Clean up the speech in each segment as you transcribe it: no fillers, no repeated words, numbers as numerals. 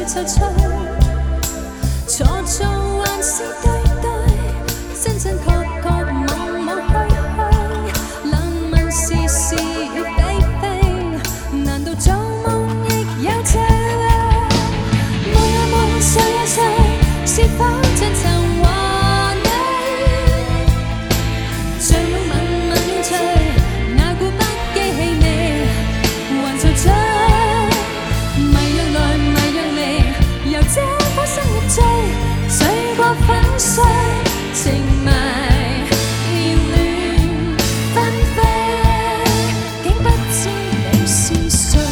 踌躇，錯做還是對對，真真確確夢夢虛虛，難問是是非非，難道做夢亦有這？夢啊夢，睡啊睡，是否真曾和你像擁吻吻擁醉，哪顧不羈氣味，還在追。由這顆心入醉，醉過粉碎，情迷意亂紛飛，竟不知你是誰。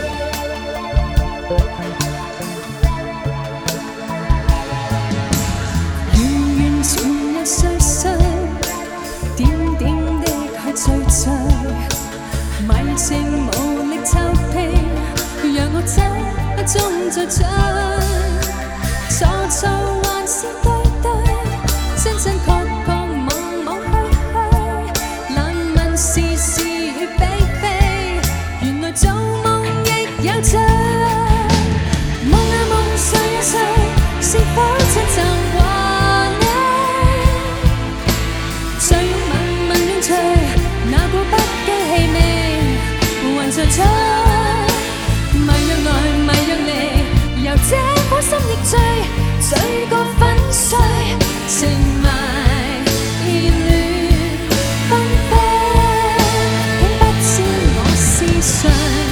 圓圓前日碎碎，點點的去追追，迷情無力臭屁，讓我這中醉醉。錯錯還是對對，真真確確夢夢虛虛，難問是是非非，原來做夢亦有罪。夢啊夢，睡啊睡，是否真曾和你像擁吻吻擁醉，哪顧不羈氣味，還在追。迷藥來迷藥離，由這顆心亦醉，醉過粉碎，情迷意亂紛飛，竟不知我是誰。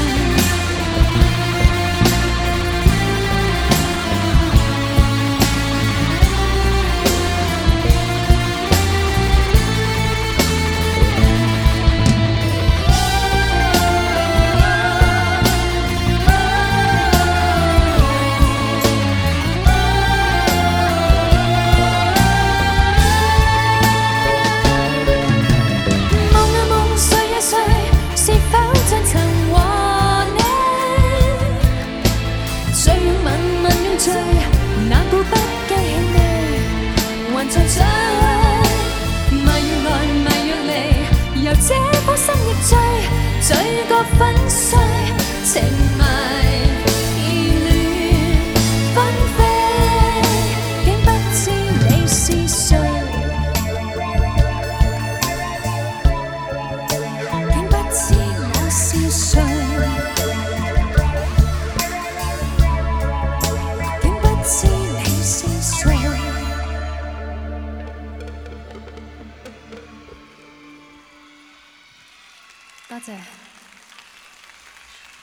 哪顧不羈氣味，還在追。迷藥來迷藥離，由這顆心亦醉，醉過粉碎，情迷意亂紛飛，竟不知你是誰，竟不知我是誰。多謝。